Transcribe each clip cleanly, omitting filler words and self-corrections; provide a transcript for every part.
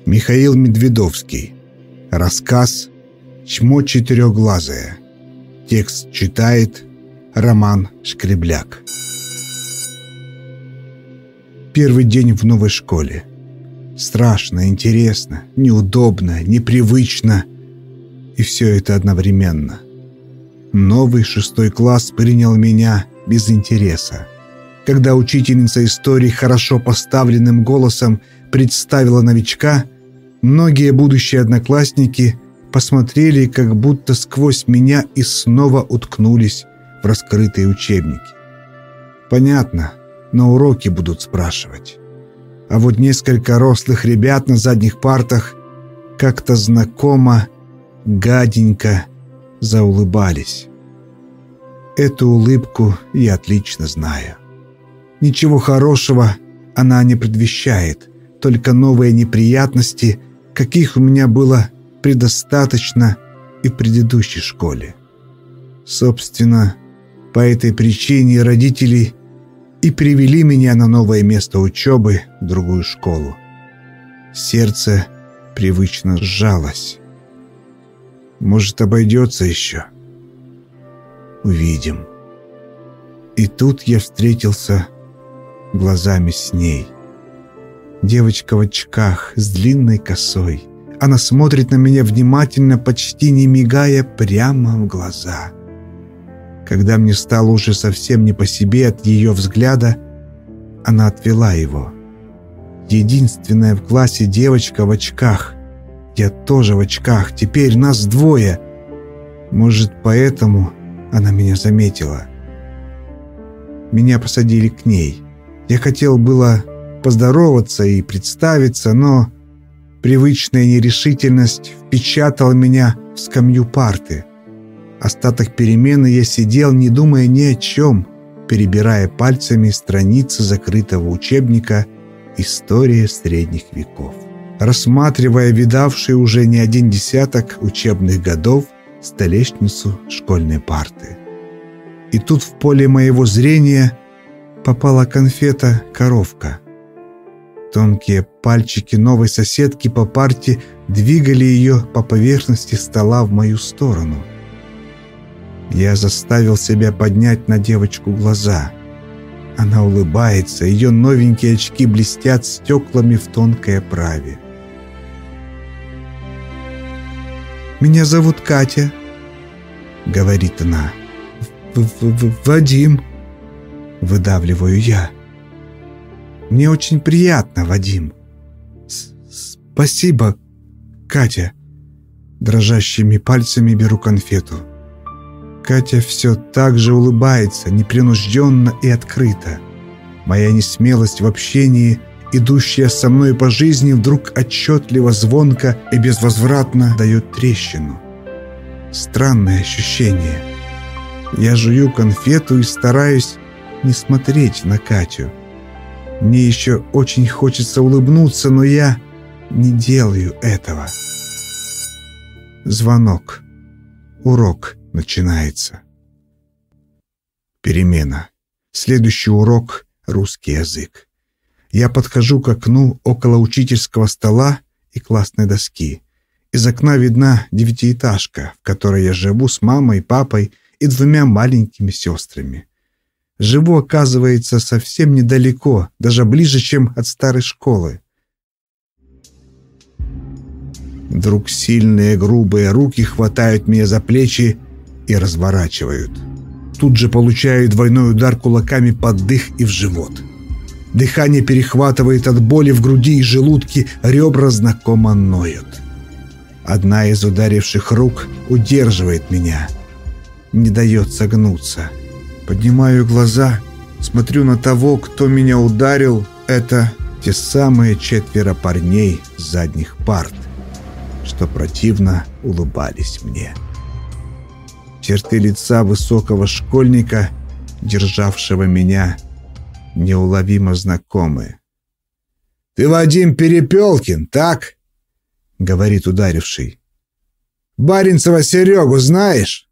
Михаил Медведовский. Рассказ «Чмо четырехглазое». Текст читает Роман Шкребляк. Первый день в новой школе. Страшно, интересно, неудобно, непривычно. И все это одновременно. Новый 6 класс принял меня без интереса. Когда учительница истории хорошо поставленным голосом представила новичка, многие будущие одноклассники посмотрели как будто сквозь меня и снова уткнулись в раскрытые учебники. Понятно, на уроки будут спрашивать. А вот несколько рослых ребят на задних партах как-то знакомо, гаденько заулыбались. Эту улыбку я отлично знаю. Ничего хорошего она не предвещает, только новые неприятности, каких у меня было предостаточно и в предыдущей школе. Собственно, по этой причине родители и привели меня на новое место учебы в другую школу. Сердце привычно сжалось. Может, обойдется еще? Увидим. И тут я встретился глазами с ней. Девочка в очках с длинной косой. Она смотрит на меня внимательно, почти не мигая, прямо в глаза. Когда мне стало уже совсем не по себе от ее взгляда, она отвела его. Единственная в классе девочка в очках. Я тоже в очках. Теперь нас двое. Может, поэтому она меня заметила. Меня посадили к ней. Я хотел было поздороваться и представиться, но привычная нерешительность впечатала меня в скамью парты. Остаток перемены я сидел, не думая ни о чем, перебирая пальцами страницы закрытого учебника «История средних веков», рассматривая видавшие уже не один десяток учебных годов столешницу школьной парты. И тут в поле моего зрения попала конфета-коровка. Тонкие пальчики новой соседки по парте двигали ее по поверхности стола в мою сторону. Я заставил себя поднять на девочку глаза. Она улыбается, ее новенькие очки блестят стеклами в тонкой оправе. «Меня зовут Катя», — говорит она. «Вадим», — выдавливаю я. «Мне очень приятно, Вадим». «Спасибо, Катя». Дрожащими пальцами беру конфету. Катя все так же улыбается, непринужденно и открыто. Моя несмелость в общении, идущая со мной по жизни, вдруг отчетливо, звонко и безвозвратно дает трещину. Странное ощущение. Я жую конфету и стараюсь не смотреть на Катю. Мне еще очень хочется улыбнуться, но я не делаю этого. Звонок. Урок начинается. Перемена. Следующий урок — русский язык. Я подхожу к окну около учительского стола и классной доски. Из окна видна 9-этажка, в которой я живу с мамой, папой и 2 маленькими сестрами. Живу, оказывается, совсем недалеко, даже ближе, чем от старой школы. Вдруг сильные грубые руки хватают меня за плечи и разворачивают. Тут же получаю двойной удар кулаками под дых и в живот. Дыхание перехватывает от боли в груди и желудке, ребра знакомо ноют. Одна из ударивших рук удерживает меня, не дает согнуться. Поднимаю глаза, смотрю на того, кто меня ударил. Это те самые 4 парней с задних парт, что противно улыбались мне. Черты лица высокого школьника, державшего меня, неуловимо знакомы. «Ты Вадим Перепелкин, так?» — говорит ударивший. «Баринцева Серегу знаешь?»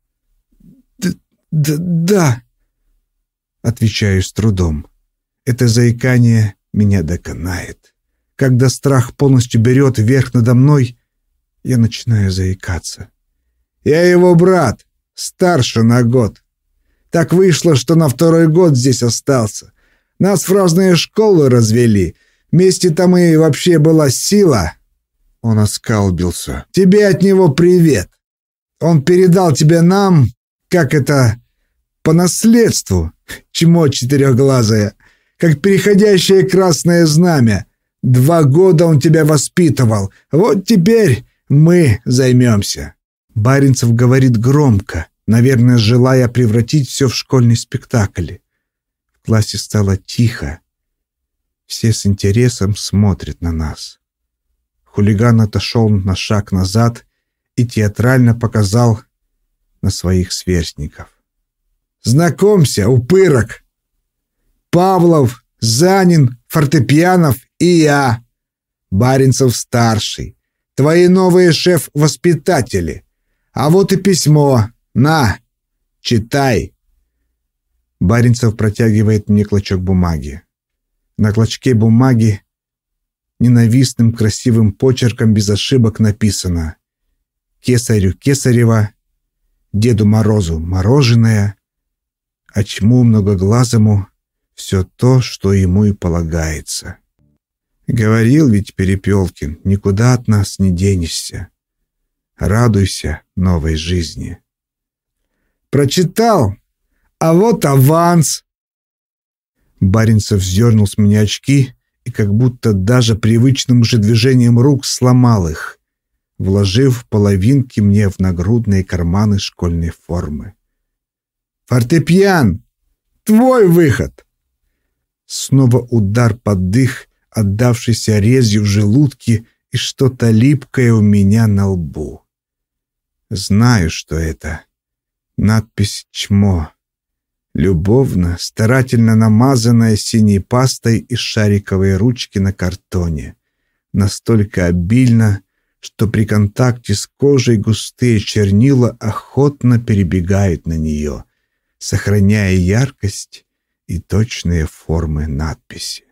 «Да», — отвечаю с трудом. Это заикание меня доконает. когда страх полностью берет верх надо мной, я начинаю заикаться. «Я его брат, старше на год. Так вышло, что на 2-й год здесь остался. Нас в разные школы развели. Вместе-то мы вообще была сила». Он оскалбился. «Тебе от него привет. Он передал тебя нам, как это, по наследству, чмо четырехглазое, как переходящее красное знамя. 2 года он тебя воспитывал. Вот теперь мы займемся». Баринцев говорит громко, наверное, желая превратить все в школьный спектакль. В классе стало тихо. Все с интересом смотрят на нас. Хулиган отошел на шаг назад и театрально показал на своих сверстников. «Знакомься, упырок! Павлов, Занин, Фортепьянов и я, Баринцев-старший, твои новые шеф-воспитатели. А вот и письмо. На, читай». Баринцев протягивает мне клочок бумаги. На клочке бумаги ненавистным красивым почерком без ошибок написано: «Кесарю Кесарева, Деду Морозу мороженое, а чму многоглазому все то, что ему и полагается». Говорил ведь Перепелкин, никуда от нас не денешься. Радуйся новой жизни. «Прочитал? А вот аванс!» Баринцев вздернул с меня очки и как будто даже привычным же движением рук сломал их, вложив половинки мне в нагрудные карманы школьной формы. «Фортепьян! Твой выход!» Снова удар под дых, отдавшийся резью в желудке, и что-то липкое у меня на лбу. Знаю, что это. Надпись «Чмо». Любовно, старательно намазанная синей пастой из шариковой ручки на картоне. Настолько обильно, что при контакте с кожей густые чернила охотно перебегают на нее, сохраняя яркость и точные формы надписи.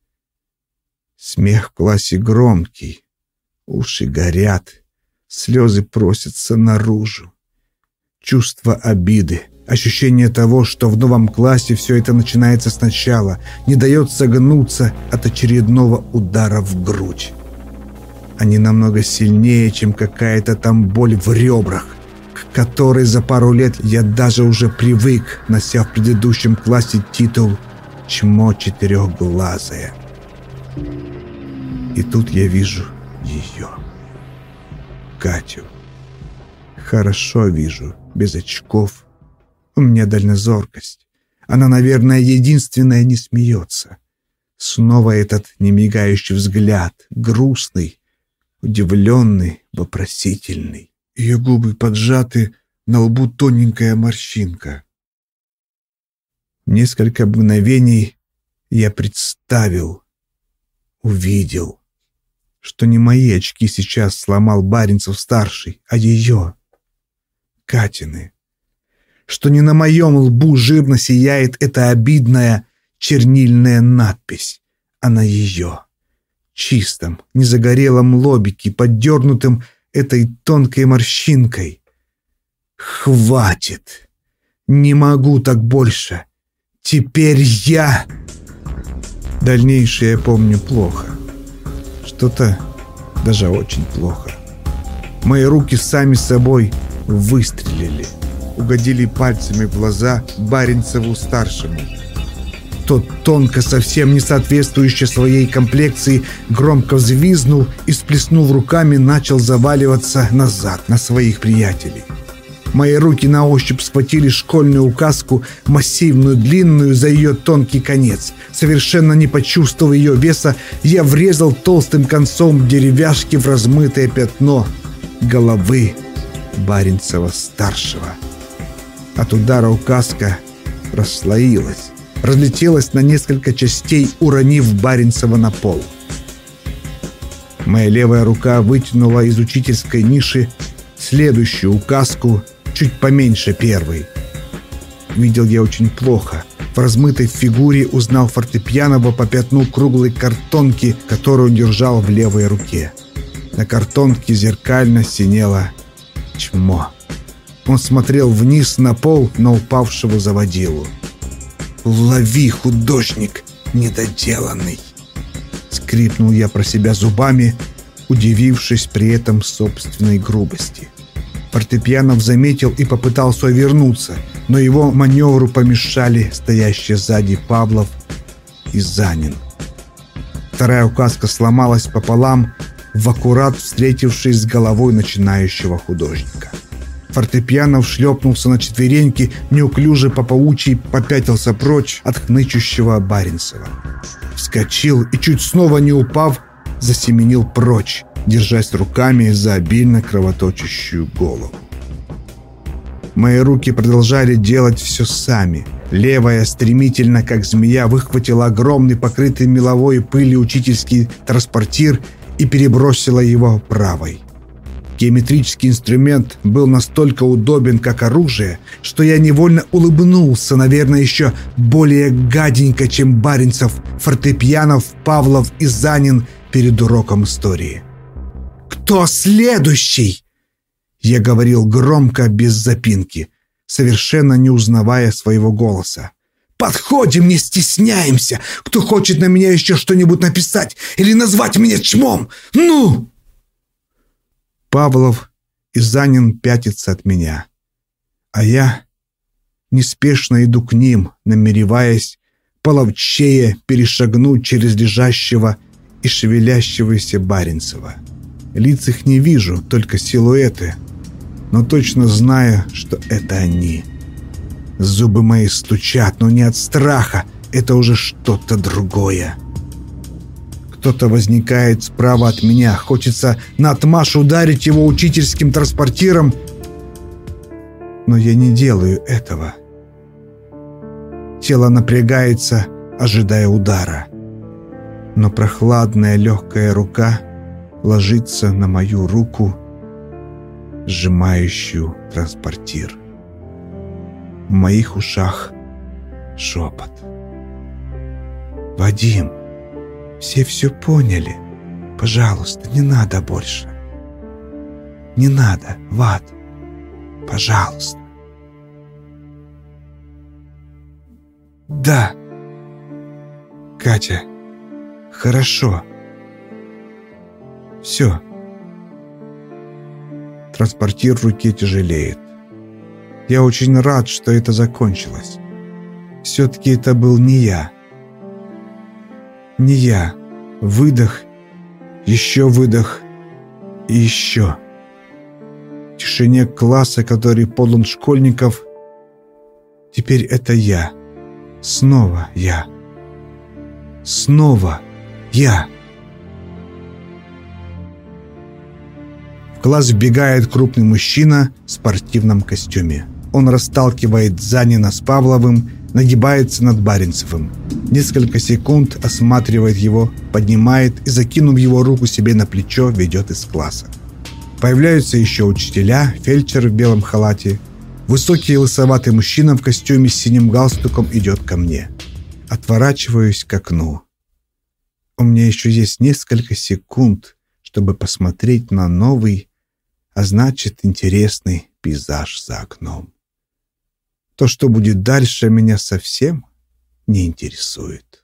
Смех в классе громкий, уши горят, слезы просятся наружу. Чувство обиды, ощущение того, что в новом классе все это начинается сначала, не дает согнуться от очередного удара в грудь. Они намного сильнее, чем какая-то там боль в ребрах, к которой за пару лет я даже уже привык, нося в предыдущем классе титул «Чмо четырехглазое». И тут я вижу ее, Катю. Хорошо вижу, без очков. У меня дальнозоркость. Она, наверное, единственная не смеется. Снова этот немигающий взгляд, грустный, удивленный, вопросительный. Ее губы поджаты, на лбу тоненькая морщинка. Несколько мгновений я представил, увидел, что не мои очки сейчас сломал Баринцев-старший, а ее, Катины. Что не на моем лбу жирно сияет эта обидная чернильная надпись, а на ее, чистом, незагорелом лобике, поддернутым этой тонкой морщинкой. Хватит! Не могу так больше! Теперь я... Дальнейшее я помню плохо. Что-то даже очень плохо. Мои руки сами собой выстрелили, угодили пальцами в глаза Баринцеву-старшему. Тот, тонко, совсем не соответствующий своей комплекции, громко взвизнул и, сплеснув руками, начал заваливаться назад на своих приятелей. Мои руки на ощупь схватили школьную указку, массивную, длинную, за ее тонкий конец. Совершенно не почувствовав ее веса, я врезал толстым концом деревяшки в размытое пятно головы Баринцева-старшего. От удара указка расслоилась, разлетелась на несколько частей, уронив Баринцева на пол. Моя левая рука вытянула из учительской ниши следующую указку, чуть поменьше первой. Видел я очень плохо. В размытой фигуре узнал фортепиано по пятну круглой картонки, которую он держал в левой руке. На картонке зеркально синело чмо. Он смотрел вниз на пол, на упавшего заводилу. «Лови, художник недоделанный!» Скрипнул я про себя зубами, удивившись при этом собственной грубости. Фортепианов заметил и попытался увернуться, но его маневру помешали стоящие сзади Павлов и Занин. Вторая указка сломалась пополам, в аккурат встретившись с головой начинающего художника. Фортепианов шлепнулся на четвереньки, неуклюже по паучьи попятился прочь от хнычущего Баренцева. Вскочил и, чуть снова не упав, засеменил прочь, держась руками за обильно кровоточащую голову. Мои руки продолжали делать все сами. Левая стремительно, как змея, выхватила огромный, покрытый меловой пылью учительский транспортир и перебросила его правой. Геометрический инструмент был настолько удобен, как оружие, что я невольно улыбнулся, наверное, еще более гаденько, чем Баренцев, Фортепианов, Павлов и Занин перед уроком истории. «Кто следующий?» Я говорил громко, без запинки, совершенно не узнавая своего голоса. «Подходим, не стесняемся! Кто хочет на меня еще что-нибудь написать или назвать меня чмом? Ну!» Павлов и Занин пятятся от меня, а я неспешно иду к ним, намереваясь половчее перешагнуть через лежащего и шевелящегося Баренцева. Лиц их не вижу, только силуэты, но точно знаю, что это они. Зубы мои стучат, но не от страха, это уже что-то другое. Кто-то возникает справа от меня, хочется наотмашь ударить его учительским транспортиром, но я не делаю этого. Тело напрягается, ожидая удара, но прохладная легкая рука ложится на мою руку, сжимающую транспортир. В моих ушах шепот. «Вадим, все поняли. Пожалуйста, не надо больше. Не надо, Вад. Пожалуйста». «Да, Катя, хорошо. Все». Транспортир в руке тяжелеет. Я очень рад, что это закончилось. Все-таки это был не я. Не я. Выдох, еще выдох и еще. В тишине класса, который полон школьников, теперь это я. Снова я. Снова я. В класс вбегает крупный мужчина в спортивном костюме. Он расталкивает Занина с Павловым, нагибается над Баренцевым. Несколько секунд осматривает его, поднимает и, закинув его руку себе на плечо, ведет из класса. Появляются еще учителя, фельдшер в белом халате. Высокий лысоватый мужчина в костюме с синим галстуком идет ко мне. Отворачиваюсь к окну. У меня еще есть несколько секунд, чтобы посмотреть на новый, а значит, интересный пейзаж за окном. То, что будет дальше, меня совсем не интересует.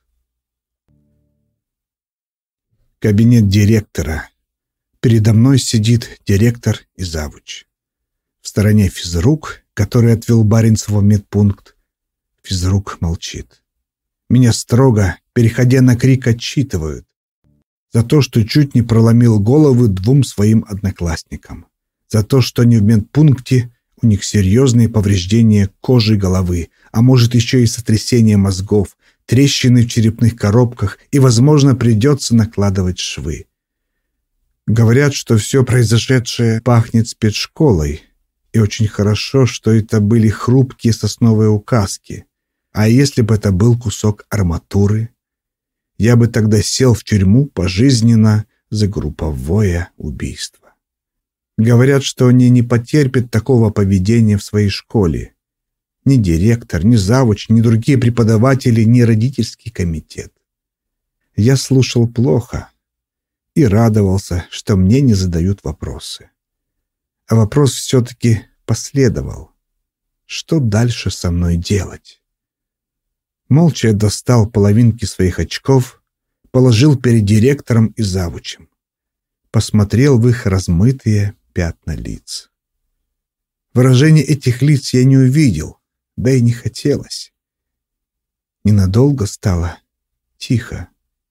Кабинет директора. Передо мной сидит директор и завуч. В стороне физрук, который отвел Баренцева в медпункт. Физрук молчит. Меня строго, переходя на крик, отчитывают за то, что чуть не проломил головы двум своим одноклассникам. За то, что они в медпункте, у них серьезные повреждения кожи головы, а может еще и сотрясение мозгов, трещины в черепных коробках и, возможно, придется накладывать швы. Говорят, что все произошедшее пахнет спецшколой, и очень хорошо, что это были хрупкие сосновые указки. А если бы это был кусок арматуры, я бы тогда сел в тюрьму пожизненно за групповое убийство. Говорят, что они не потерпят такого поведения в своей школе. Ни директор, ни завуч, ни другие преподаватели, ни родительский комитет. Я слушал плохо и радовался, что мне не задают вопросы. А вопрос все-таки последовал. Что дальше со мной делать? Молча я достал половинки своих очков, положил перед директором и завучем. Посмотрел в их размытые пятна лиц. Выражение этих лиц я не увидел, да и не хотелось. Ненадолго стало тихо.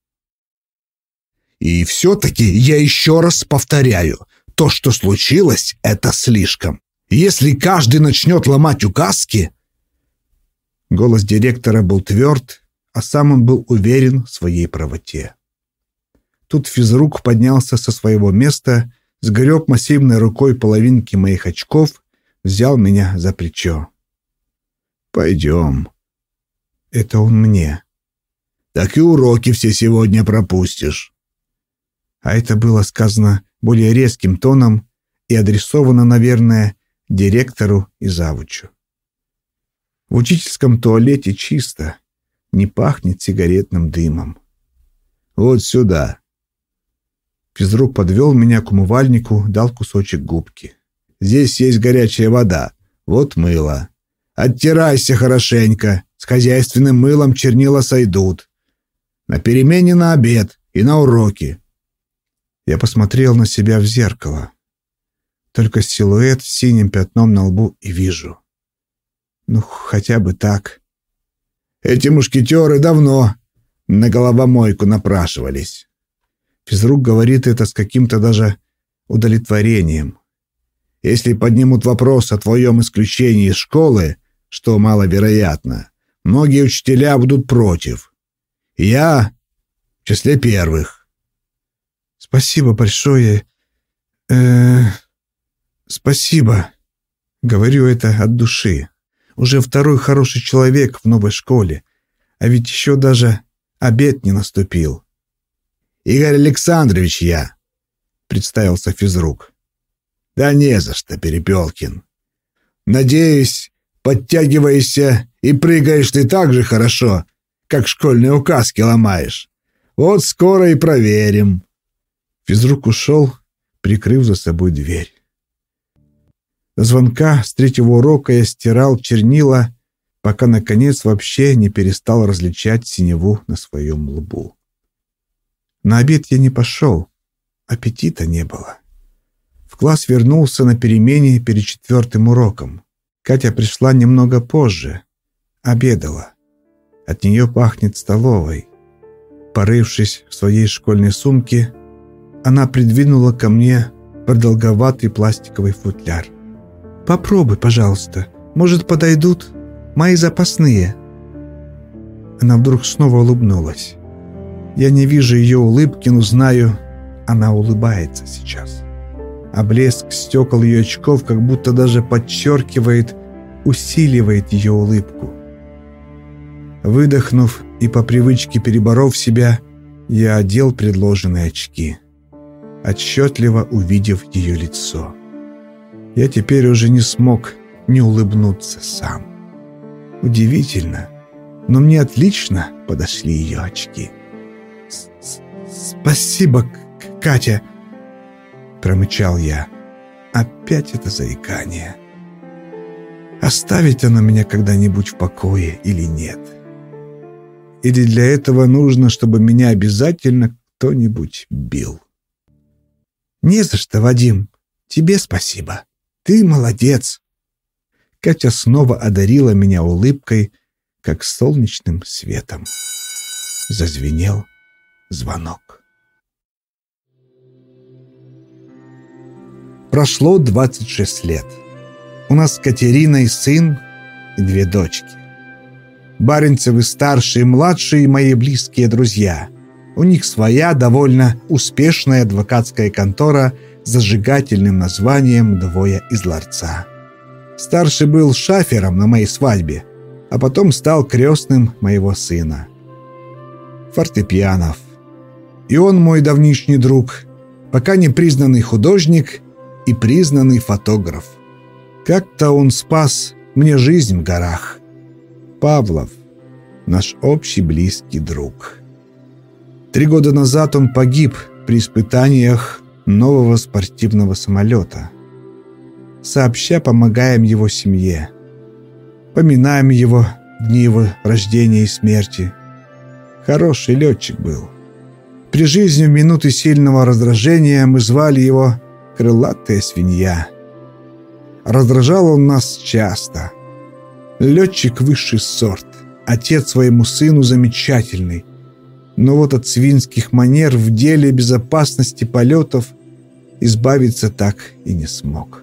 И все-таки я еще раз повторяю, то, что случилось, это слишком. Если каждый начнет ломать указки... Голос директора был тверд, а сам он был уверен в своей правоте. Тут физрук поднялся со своего места, сгреб массивной рукой половинки моих очков, взял меня за плечо. «Пойдем». Это он мне. «Так и уроки все сегодня пропустишь». А это было сказано более резким тоном и адресовано, наверное, директору и завучу. В учительском туалете чисто, не пахнет сигаретным дымом. «Вот сюда». Физрук подвел меня к умывальнику, дал кусочек губки. «Здесь есть горячая вода, вот мыло. Оттирайся хорошенько, с хозяйственным мылом чернила сойдут. На перемене на обед и на уроки». Я посмотрел на себя в зеркало. Только силуэт с синим пятном на лбу и вижу. Ну, хотя бы так. Эти мушкетеры давно на головомойку напрашивались. Физрук говорит это с каким-то даже удовлетворением. Если поднимут вопрос о твоем исключении из школы, что маловероятно, многие учителя будут против. Я в числе первых. Спасибо большое. Спасибо. Говорю это от души. Уже второй хороший человек в новой школе. А ведь еще даже обед не наступил. «Игорь Александрович я», — представился физрук. «Да не за что, Перепелкин. Надеюсь, подтягиваешься и прыгаешь ты так же хорошо, как школьные указки ломаешь. Вот скоро и проверим». Физрук ушел, прикрыв за собой дверь. До звонка с 3-го урока я стирал чернила, пока, наконец, вообще не перестал различать синеву на своем лбу. На обед я не пошел, аппетита не было. В класс вернулся на перемене перед 4-м уроком. Катя пришла немного позже, обедала. От нее пахнет столовой. Порывшись в своей школьной сумке, она придвинула ко мне продолговатый пластиковый футляр. «Попробуй, пожалуйста. Может, подойдут? Мои запасные». Она вдруг снова улыбнулась. Я не вижу ее улыбки, но знаю, она улыбается сейчас. А блеск стекол ее очков как будто даже подчеркивает, усиливает ее улыбку. Выдохнув и по привычке переборов себя, я одел предложенные очки, отчетливо увидев ее лицо. Я теперь уже не смог не улыбнуться сам. Удивительно, но мне отлично подошли ее очки. «Спасибо, Катя!» — промычал я. Опять это заикание. Оставит оно меня когда-нибудь в покое или нет? Или для этого нужно, чтобы меня обязательно кто-нибудь бил? «Не за что, Вадим. Тебе спасибо. Ты молодец!» Катя снова одарила меня улыбкой, как солнечным светом. Зазвенел звонок. Прошло 26 лет. У нас с Катериной сын и 2 дочки. Баринцевы старшие и младшие мои близкие друзья. У них своя довольно успешная адвокатская контора с зажигательным названием «Двое из ларца». Старший был шафером на моей свадьбе, а потом стал крестным моего сына. Фортепьянов. И он мой давнишний друг, пока не признанный художник и признанный фотограф. Как-то он спас мне жизнь в горах. Павлов, наш общий близкий друг. 3 года назад он погиб при испытаниях нового спортивного самолета. Сообща помогаем его семье. Поминаем его в дни его рождения и смерти. Хороший летчик был. При жизни в минуты сильного раздражения мы звали его «крылатая свинья». Раздражал он нас часто. Летчик высший сорт, отец своему сыну замечательный. Но вот от свинских манер в деле безопасности полетов избавиться так и не смог.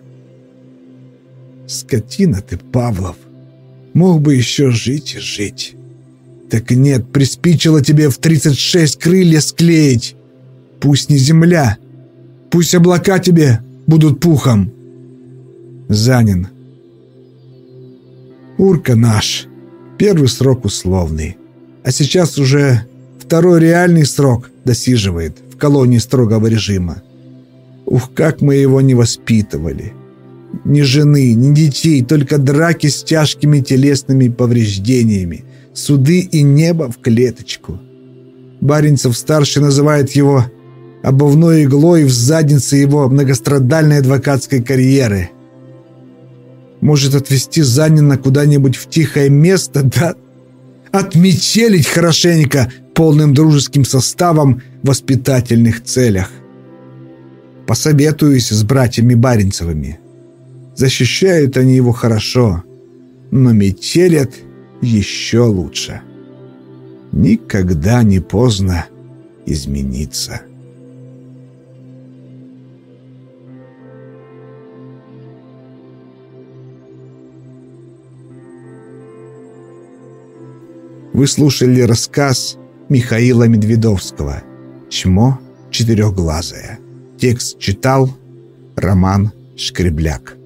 Скотина ты, Павлов. Мог бы еще жить и жить. Так нет, приспичило тебе в 36 крылья склеить. Пусть не земля, пусть облака тебе будут пухом. Занин. Урка наш. Первый срок условный. А сейчас уже второй реальный срок досиживает в колонии строгого режима. Ух, как мы его не воспитывали. Ни жены, ни детей, только драки с тяжкими телесными повреждениями, суды и небо в клеточку. Баринцев-старший называет его обувной иглой в заднице его многострадальной адвокатской карьеры. Может, отвезти Занина куда-нибудь в тихое место, да отметелить хорошенько полным дружеским составом в воспитательных целях. Посоветуюсь с братьями Баринцевыми. Защищают они его хорошо, но метелят еще лучше. Никогда не поздно измениться. Вы слушали рассказ Михаила Медведовского «Чмо четырехглазое». Текст читал Роман Шкребляк.